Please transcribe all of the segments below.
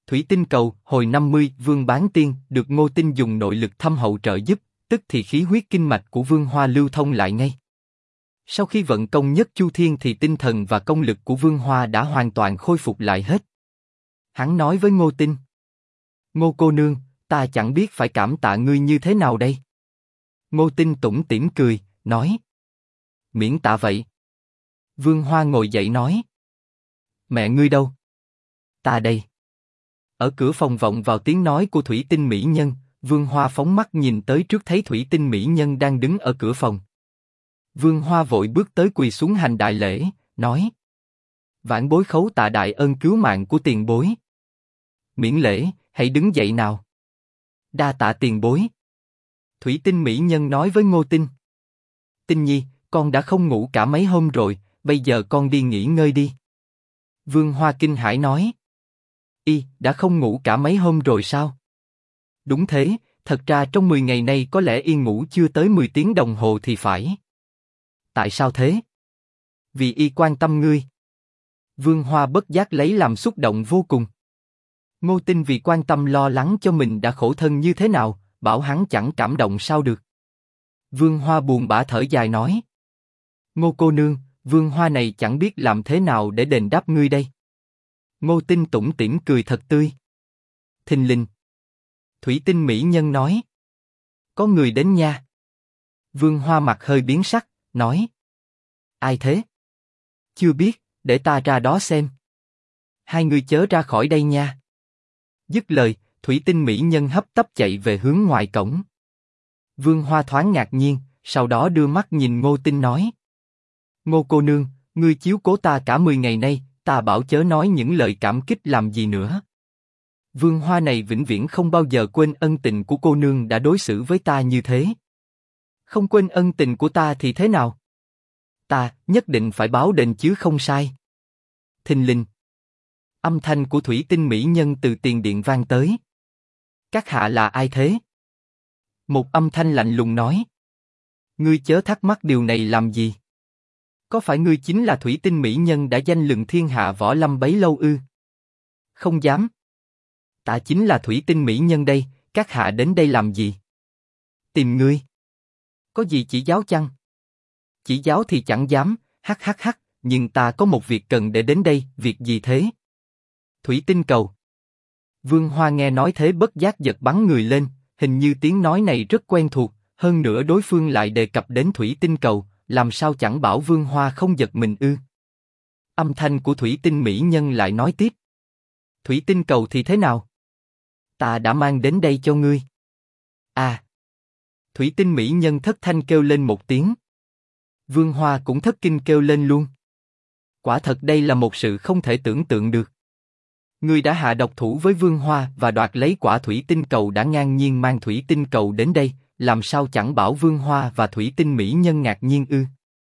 Thủy tinh cầu, hồi 50, Vương Bán Tiên, được Ngô Tinh dùng nội lực thâm hậu trợ giúp, tức thì khí huyết kinh mạch của Vương Hoa lưu thông lại ngay. Sau khi vận công nhất chu thiên thì tinh thần và công lực của Vương Hoa đã hoàn toàn khôi phục lại hết. Hắn nói với Ngô Tinh: Ngô cô nương, ta chẳng biết phải cảm tạ ngươi như thế nào đây. Ngô Tinh tủm tỉm cười, nói: Miễn tạ vậy. Vương Hoa ngồi dậy nói: Mẹ ngươi đâu? Ta đây. Ở cửa phòng vọng vào tiếng nói của thủy tinh mỹ nhân. Vương Hoa phóng mắt nhìn tới trước thấy thủy tinh mỹ nhân đang đứng ở cửa phòng. Vương Hoa vội bước tới quỳ xuống hành đại lễ, nói: Vãn bối khấu tạ đại ân cứu mạng của tiền bối. Miễn lễ, hãy đứng dậy nào. Đa tạ tiền bối. Thủy tinh mỹ nhân nói với Ngô Tinh: Tinh nhi, con đã không ngủ cả mấy hôm rồi, bây giờ con đi nghỉ ngơi đi. Vương Hoa kinh hãi nói: đã không ngủ cả mấy hôm rồi sao? Đúng thế, thật ra trong 10 ngày nay có lẽ y ngủ chưa tới 10 tiếng đồng hồ thì phải. Tại sao thế? Vì y quan tâm ngươi. Vương Hoa bất giác lấy làm xúc động vô cùng. Ngô Tinh vì quan tâm lo lắng cho mình đã khổ thân như thế nào, bảo hắn chẳng cảm động sao được. Vương Hoa buồn bã thở dài nói: Ngô cô nương, Vương Hoa này chẳng biết làm thế nào để đền đáp ngươi đây. Ngô Tinh tủm tỉm cười thật tươi. Thình lình, thủy tinh mỹ nhân nói: Có người đến nha. Vương Hoa mặt hơi biến sắc, nói: Ai thế? Chưa biết, để ta ra đó xem. Hai người chớ ra khỏi đây nha. Dứt lời, thủy tinh mỹ nhân hấp tấp chạy về hướng ngoài cổng. Vương Hoa thoáng ngạc nhiên, sau đó đưa mắt nhìn Ngô Tinh nói: Ngô cô nương, ngươi chiếu cố ta cả 10 ngày nay, ta bảo chớ nói những lời cảm kích làm gì nữa. Vương Hoa này vĩnh viễn không bao giờ quên ân tình của cô nương đã đối xử với ta như thế. Không quên ân tình của ta thì thế nào? Ta nhất định phải báo đền chứ không sai. Thình lình, âm thanh của thủy tinh mỹ nhân từ tiền điện vang tới. Các hạ là ai thế? Một âm thanh lạnh lùng nói: Ngươi chớ thắc mắc điều này làm gì? Có phải ngươi chính là thủy tinh mỹ nhân đã danh lừng thiên hạ võ lâm bấy lâu ư? Không dám. Ta chính là thủy tinh mỹ nhân đây, các hạ đến đây làm gì? Tìm ngươi. Có gì chỉ giáo chăng? Chỉ giáo thì chẳng dám, hắc, nhưng ta có một việc cần để đến đây, việc gì thế? Thủy tinh cầu. Vương Hoa nghe nói thế bất giác giật bắn người lên, hình như tiếng nói này rất quen thuộc, hơn nữa đối phương lại đề cập đến thủy tinh cầu, làm sao chẳng bảo Vương Hoa không giật mình ư? Âm thanh của thủy tinh mỹ nhân lại nói tiếp: Thủy tinh cầu thì thế nào? Ta đã mang đến đây cho ngươi. À! Thủy tinh mỹ nhân thất thanh kêu lên một tiếng. Vương Hoa cũng thất kinh kêu lên luôn. Quả thật đây là một sự không thể tưởng tượng được. Ngươi đã hạ độc thủ với Vương Hoa và đoạt lấy quả thủy tinh cầu đã ngang nhiên mang thủy tinh cầu đến đây, làm sao chẳng bảo Vương Hoa và thủy tinh mỹ nhân ngạc nhiên ư?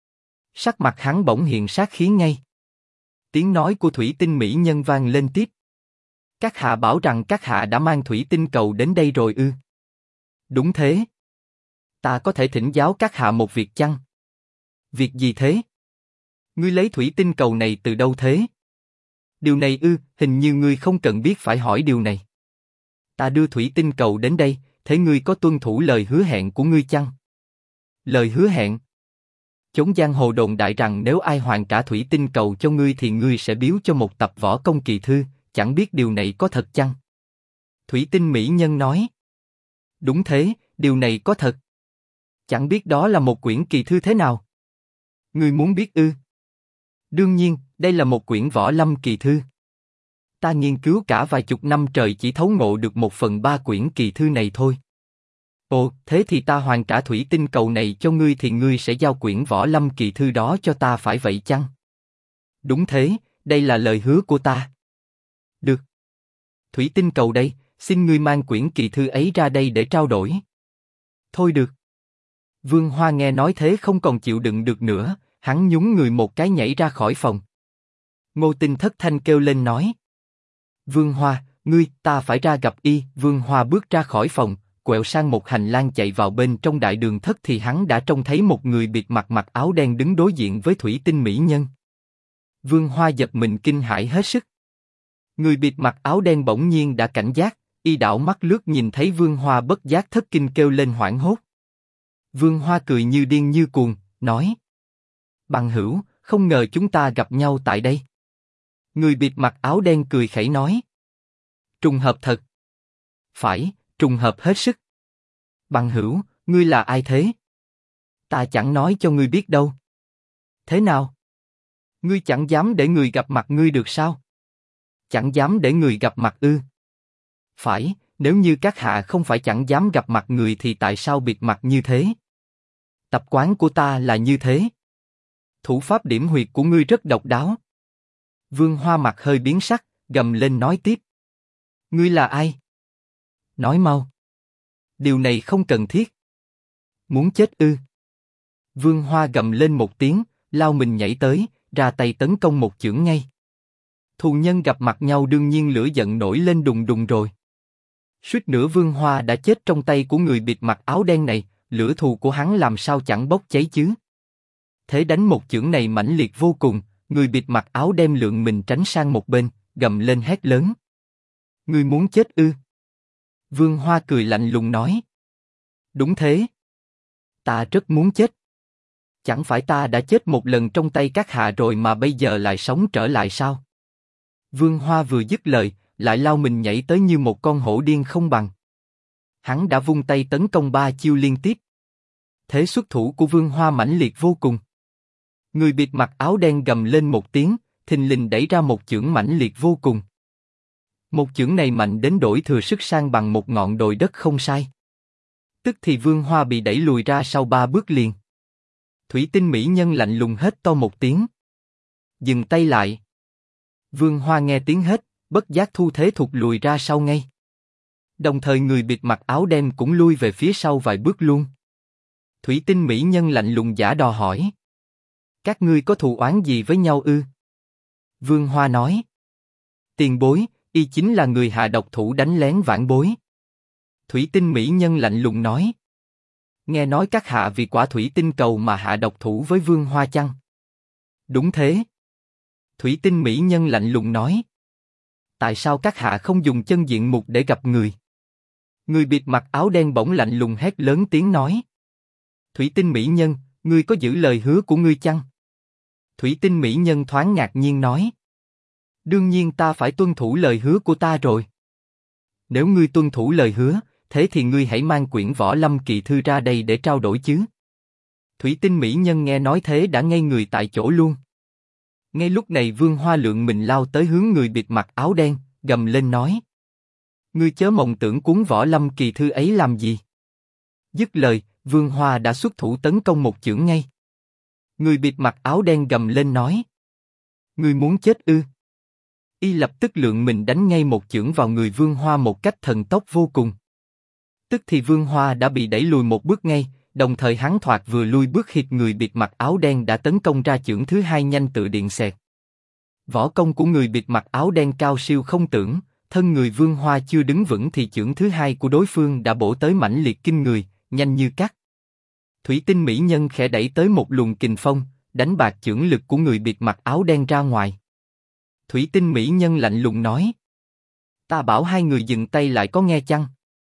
Sắc mặt hắn bỗng hiện sát khí ngay. Tiếng nói của thủy tinh mỹ nhân vang lên tiếp: Các hạ bảo rằng các hạ đã mang thủy tinh cầu đến đây rồi ư? Đúng thế. Ta có thể thỉnh giáo các hạ một việc chăng? Việc gì thế? Ngươi lấy thủy tinh cầu này từ đâu thế? Điều này ư? Hình như ngươi không cần biết phải hỏi điều này. Ta đưa thủy tinh cầu đến đây, thế ngươi có tuân thủ lời hứa hẹn của ngươi chăng? Lời hứa hẹn? Chốn giang hồ đồn đại rằng nếu ai hoàn trả thủy tinh cầu cho ngươi thì ngươi sẽ biếu cho một tập võ công kỳ thư, chẳng biết điều này có thật chăng? Thủy tinh mỹ nhân nói: Đúng thế, điều này có thật. Chẳng biết đó là một quyển kỳ thư thế nào? Ngươi muốn biết ư? Đương nhiên, đây là một quyển võ lâm kỳ thư. Ta nghiên cứu cả vài chục năm trời chỉ thấu ngộ được 1/3 quyển kỳ thư này thôi. Ồ, thế thì ta hoàn trả thủy tinh cầu này cho ngươi thì ngươi sẽ giao quyển võ lâm kỳ thư đó cho ta phải vậy chăng? Đúng thế, đây là lời hứa của ta. Được. Thủy tinh cầu đây, xin ngươi mang quyển kỳ thư ấy ra đây để trao đổi. Thôi được. Vương Hoa nghe nói thế không còn chịu đựng được nữa, hắn nhún người một cái nhảy ra khỏi phòng. Ngô Tinh thất thanh kêu lên nói: Vương Hoa, ngươi, ta phải ra gặp y. Vương Hoa bước ra khỏi phòng, quẹo sang một hành lang chạy vào bên trong đại đường thất thì hắn đã trông thấy một người bịt mặt mặc áo đen đứng đối diện với thủy tinh mỹ nhân. Vương Hoa giật mình kinh hãi hết sức. Người bịt mặt áo đen bỗng nhiên đã cảnh giác, y đảo mắt lướt nhìn thấy Vương Hoa bất giác thất kinh kêu lên hoảng hốt. Vương Hoa cười như điên như cuồng, nói: Bằng hữu, không ngờ chúng ta gặp nhau tại đây. Người bịt mặt áo đen cười khẩy nói: Trùng hợp thật. Phải, trùng hợp hết sức. Bằng hữu, ngươi là ai thế? Ta chẳng nói cho ngươi biết đâu. Thế nào? Ngươi chẳng dám để người gặp mặt ngươi được sao? Chẳng dám để người gặp mặt ư? Phải, nếu như các hạ không phải chẳng dám gặp mặt người thì tại sao bịt mặt như thế? Tập quán của ta là như thế. Thủ pháp điểm huyệt của ngươi rất độc đáo. Vương Hoa mặt hơi biến sắc, gầm lên nói tiếp: Ngươi là ai? Nói mau. Điều này không cần thiết. Muốn chết ư? Vương Hoa gầm lên một tiếng, lao mình nhảy tới, ra tay tấn công một chưởng ngay. Thù nhân gặp mặt nhau đương nhiên lửa giận nổi lên đùng đùng rồi. Suýt nữa Vương Hoa đã chết trong tay của người bịt mặt áo đen này, lửa thù của hắn làm sao chẳng bốc cháy chứ? Thế đánh một chưởng này mãnh liệt vô cùng, người bịt mặt áo đen lượn mình tránh sang một bên, gầm lên hét lớn: Ngươi muốn chết ư? Vương Hoa cười lạnh lùng nói: Đúng thế. Ta rất muốn chết. Chẳng phải ta đã chết một lần trong tay các hạ rồi mà bây giờ lại sống trở lại sao? Vương Hoa vừa dứt lời, lại lao mình nhảy tới như một con hổ điên không bằng. Hắn đã vung tay tấn công 3 chiêu liên tiếp. Thế xuất thủ của Vương Hoa mãnh liệt vô cùng. Người bịt mặt áo đen gầm lên một tiếng, thình lình đẩy ra một chưởng mãnh liệt vô cùng. Một chưởng này mạnh đến đổi thừa sức sang bằng một ngọn đồi đất không sai. Tức thì Vương Hoa bị đẩy lùi ra sau 3 bước liền. Thủy tinh mỹ nhân lạnh lùng hét to một tiếng: Dừng tay lại. Vương Hoa nghe tiếng hét, bất giác thu thế thụt lùi ra sau ngay. Đồng thời người bịt mặt áo đen cũng lui về phía sau vài bước luôn. Thủy tinh mỹ nhân lạnh lùng giả đò hỏi: Các ngươi có thù oán gì với nhau ư? Vương Hoa nói: Tiền bối, y chính là người hạ độc thủ đánh lén vãn bối. Thủy tinh mỹ nhân lạnh lùng nói: Nghe nói các hạ vì quả thủy tinh cầu mà hạ độc thủ với Vương Hoa chăng? Đúng thế. Thủy tinh mỹ nhân lạnh lùng nói: Tại sao các hạ không dùng chân diện mục để gặp người? Người bịt mặt áo đen bỗng lạnh lùng hét lớn tiếng nói: Thủy tinh mỹ nhân, ngươi có giữ lời hứa của ngươi chăng? Thủy tinh mỹ nhân thoáng ngạc nhiên nói: Đương nhiên ta phải tuân thủ lời hứa của ta rồi. Nếu ngươi tuân thủ lời hứa, thế thì ngươi hãy mang quyển Võ Lâm Kỳ Thư ra đây để trao đổi chứ. Thủy tinh mỹ nhân nghe nói thế đã ngây người tại chỗ luôn. Ngay lúc này Vương Hoa lượn mình lao tới hướng người bịt mặt áo đen, gầm lên nói: Ngươi chớ mộng tưởng cuốn Võ Lâm Kỳ Thư ấy làm gì. Dứt lời, Vương Hoa đã xuất thủ tấn công một chưởng ngay. Người bịt mặt áo đen gầm lên nói: Ngươi muốn chết ư? Y lập tức lượn mình đánh ngay một chưởng vào người Vương Hoa một cách thần tốc vô cùng. Tức thì Vương Hoa đã bị đẩy lùi một bước ngay, đồng thời hắn thoạt vừa lui bước hít người bịt mặt áo đen đã tấn công ra chưởng thứ hai nhanh tựa điện xẹt. Võ công của người bịt mặt áo đen cao siêu không tưởng, thân người Vương Hoa chưa đứng vững thì chưởng thứ hai của đối phương đã bổ tới mãnh liệt kinh người, nhanh như cắt. Thủy tinh mỹ nhân khẽ đẩy tới một luồng kình phong, đánh bạc chưởng lực của người bịt mặt áo đen ra ngoài. Thủy tinh mỹ nhân lạnh lùng nói: Ta bảo hai người dừng tay lại có nghe chăng?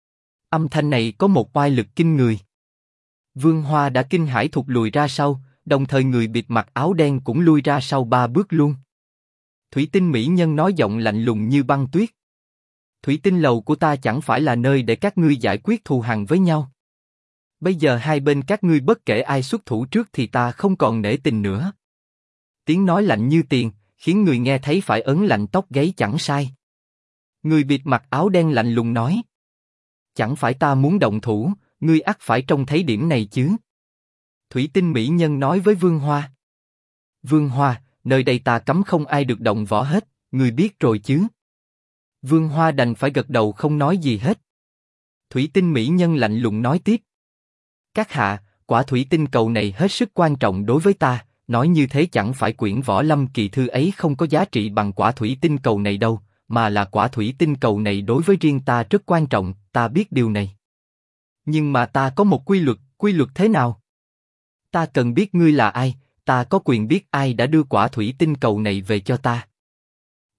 Âm thanh này có một oai lực kinh người. Vương Hoa đã kinh hãi thụt lùi ra sau, đồng thời người bịt mặt áo đen cũng lui ra sau 3 bước luôn. Thủy tinh mỹ nhân nói giọng lạnh lùng như băng tuyết: Thủy tinh lầu của ta chẳng phải là nơi để các ngươi giải quyết thù hằn với nhau. Bây giờ hai bên các ngươi bất kể ai xuất thủ trước thì ta không còn nể tình nữa. Tiếng nói lạnh như tiền, khiến người nghe thấy phải ớn lạnh tóc gáy chẳng sai. Người bịt mặt áo đen lạnh lùng nói: Chẳng phải ta muốn động thủ, ngươi ắt phải trông thấy điểm này chứ. Thủy tinh mỹ nhân nói với Vương Hoa: Vương Hoa, nơi đây ta cấm không ai được động võ hết, ngươi biết rồi chứ. Vương Hoa đành phải gật đầu không nói gì hết. Thủy tinh mỹ nhân lạnh lùng nói tiếp: Các hạ, quả thủy tinh cầu này hết sức quan trọng đối với ta, nói như thế chẳng phải quyển Võ Lâm Kỳ Thư ấy không có giá trị bằng quả thủy tinh cầu này đâu, mà là quả thủy tinh cầu này đối với riêng ta rất quan trọng, ta biết điều này. Nhưng mà ta có một quy luật thế nào? Ta cần biết ngươi là ai, ta có quyền biết ai đã đưa quả thủy tinh cầu này về cho ta.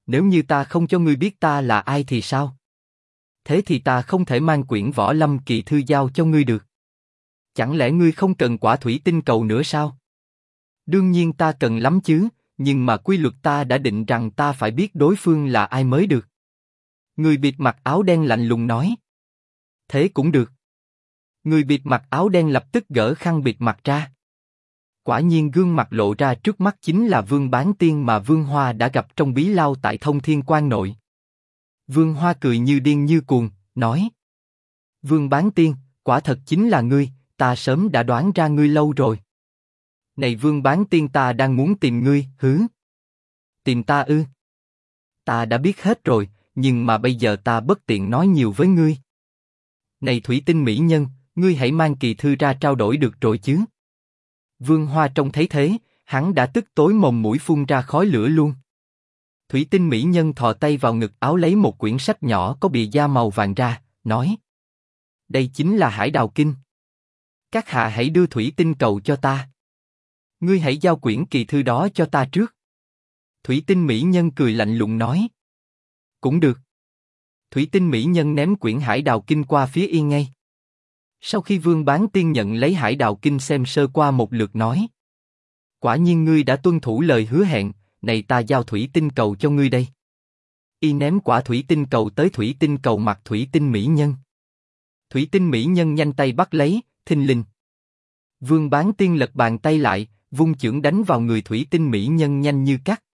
Nếu như ta không cho ngươi biết ta là ai thì sao? Thế thì ta không thể mang quyển Võ Lâm Kỳ Thư giao cho ngươi được. Chẳng lẽ ngươi không cần quả thủy tinh cầu nữa sao? Đương nhiên ta cần lắm chứ, nhưng mà quy luật ta đã định rằng ta phải biết đối phương là ai mới được. Người bịt mặt áo đen lạnh lùng nói. Thế cũng được. Người bịt mặt áo đen lập tức gỡ khăn bịt mặt ra. Quả nhiên gương mặt lộ ra trước mắt chính là Vương Bán Tiên mà Vương Hoa đã gặp trong bí lao tại Thông Thiên Quan nội. Vương Hoa cười như điên như cuồng, nói: Vương Bán Tiên, quả thật chính là ngươi, ta sớm đã đoán ra ngươi lâu rồi. Này Vương Bán Tiên, ta đang muốn tìm ngươi, hứ? Tìm ta ư? Ta đã biết hết rồi, nhưng mà bây giờ ta bất tiện nói nhiều với ngươi. Này thủy tinh mỹ nhân, ngươi hãy mang kỳ thư ra trao đổi được rồi chứ? Vương Hoa trông thấy thế, hắn đã tức tối mồm mũi phun ra khói lửa luôn. Thủy tinh mỹ nhân thò tay vào ngực áo lấy một quyển sách nhỏ có bìa da màu vàng ra, nói: Đây chính là Hải Đào Kinh. Các hạ hãy đưa thủy tinh cầu cho ta. Ngươi hãy giao quyển kỳ thư đó cho ta trước. Thủy tinh mỹ nhân cười lạnh lùng nói: Cũng được. Thủy tinh mỹ nhân ném quyển Hải Đào Kinh qua phía Yên ngay. Sau khi Vương Bán Tiên nhận lấy Hải Đào Kinh xem sơ qua một lượt nói: Quả nhiên ngươi đã tuân thủ lời hứa hẹn, này ta giao thủy tinh cầu cho ngươi đây. Y ném quả thủy tinh cầu tới thủy tinh cầu mặt thủy tinh mỹ nhân. Thủy tinh mỹ nhân nhanh tay bắt lấy, thình lình. Vương Bán Tiên lật bàn tay lại, vung chưởng đánh vào người thủy tinh mỹ nhân nhanh như cắt.